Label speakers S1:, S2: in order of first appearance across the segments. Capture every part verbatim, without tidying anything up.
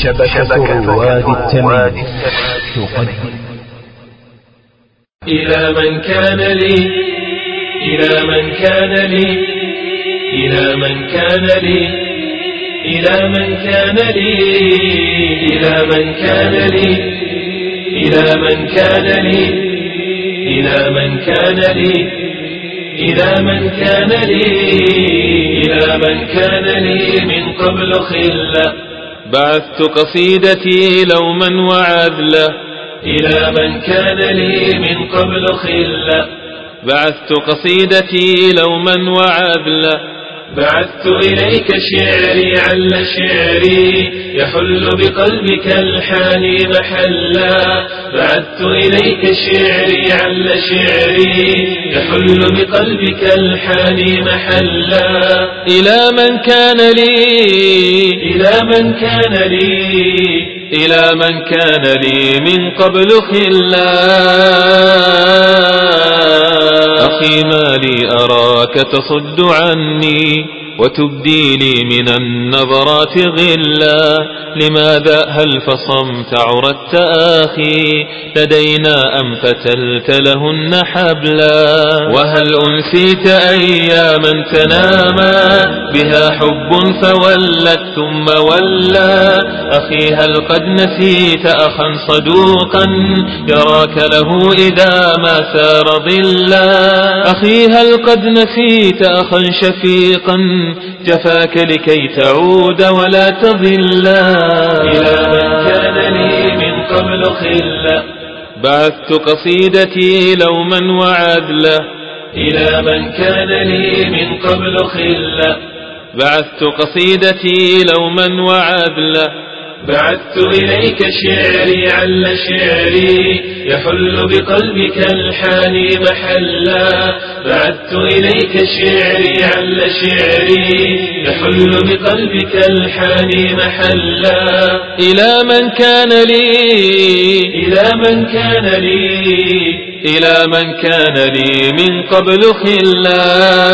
S1: شبكة رواد التمييز تقدم.
S2: إلى من كان لي إلى من كان لي إلى من كان لي إلى من كان لي إلى من كان لي إلى من كان لي إلى من كان لي إلى من كان لي إلى من كان لي من قبل خلة بعثت قصيدتي لوما وعذلة إلى من كان لي من قبل خلة بعثت قصيدتي لوما وعذلة بعثت إليك شعري عل شعري يحل بقلبك الحاني محلا بعثت إليك شعري عل شعري يحل بقلبك الحاني محلا إلى من كان لي إلى من كان لي إلى من كان لي من قبل خلا أخي ما لي أراك تصد عني وتبدي لي من النظرات غلا لماذا هل فصمت عرت آخي لدينا أم فتلت لهن حبلا وهل أنسيت أياما تناما بها حب فولت ثم ولا أخي هل قد نسيت أخا صدوقا يراك له إذا ما سار ظلا أخي هل قد نسيت أخا شفيقا جفاك لكي تعود ولا تضلا إلى من كان لي من قبل خلة بعثت قصيدتي لوما وعذلة إلى من كان لي من قبل خلة بعثت قصيدتي لوما وعذلة بعثت إليك شعري عل شعري يحل بقلبك الحاني محلا بعثت إليك شعري عل شعري يحل بقلبك الحاني محلا إلى من كان لي إلى من كان لي إلى من كان لي من قبل خلا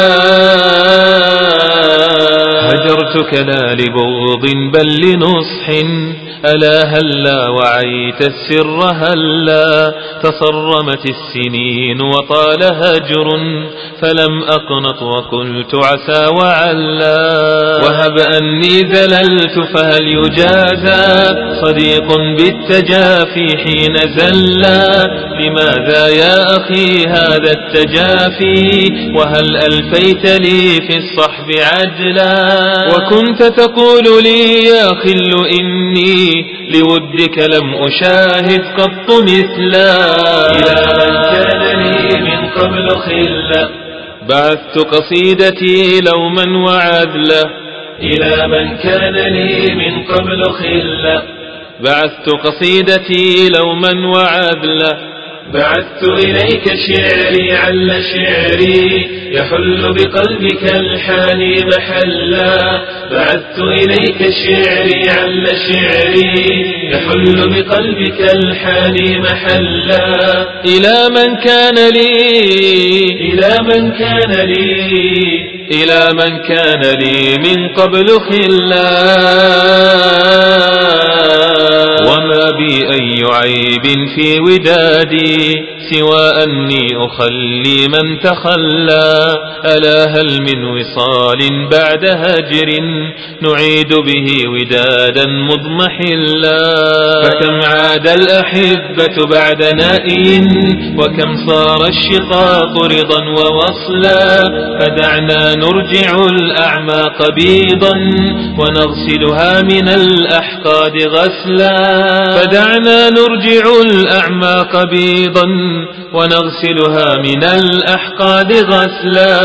S2: هجرتك لا لبغض بل لنصح ألا هلا وعيت السر هلا تصرمت السنين وطال هجر فلم أقنط وقلت عسى وعلا وهب أني ذللت فهل يجازى صديق بالتجافي حين زلا لماذا يا أخي هذا التجافي وهل ألفيت لي في الصحب عجلا وكنت تقول لي يا خل إني لودك لم أشاهد قط مثلا إلى من كان لي من قبل خلة بعثت قصيدتي لوما وعذلة إلى من كان لي من قبل خلة بعثت قصيدتي لوما وعذلة بعثت إليك شعري عل شعري يحل بقلبك الحاني محلا بعثت إليك شعري عل شعري يحل بقلبك الحاني محلا إلى من كان لي إلى من كان لي إلى من كان لي من قبل خلا وما بي أي عيب في ودادي سوى أني أخلي من تخلى ألا هل من وصال بعد هجر نعيد به ودادا مضمحلا فكم عاد الأحبة بعد نائي وكم صار الشقاق رضا ووصلا فدعنا نرجع الأعماق بيضا ونغسلها من الأحقاد غسلا فدعنا نرجع الأعماق بيضا ونغسلها من الأحقاد غسلا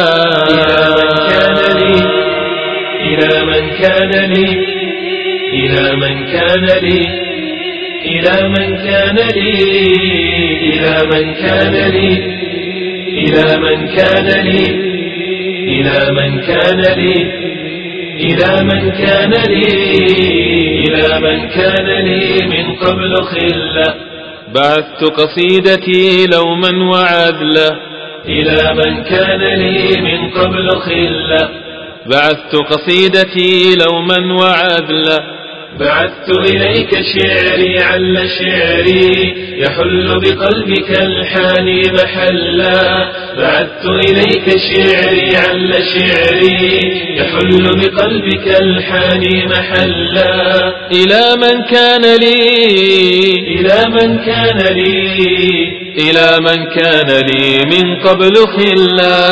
S2: إلى من كان لي إلى من كان لي إلى من كان لي إلى من كان لي إلى من كان لي إلى من كان لي إلى من كان لي إلى من كان لي من قبل خلة بعثت قصيدتي لوما وعذلة إلى من كان لي من قبل خلة بعثت قصيدتي لوما وعذلة بعثت إليك شعري عل شعري يحل بقلبك الحاني محلا. بعثت إليك شعري عل شعري يحل بقلبك الحاني محلا. إلى من كان لي إلى من كان لي إلى من كان لي من قبل خلا.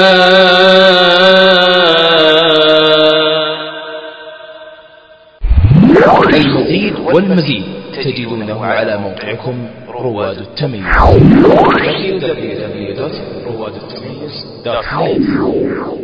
S1: المزيد والمزيد تجدونه على موقعكم رواد التميز دبليو دبليو دبليو دوت رواد التميز دوت نت.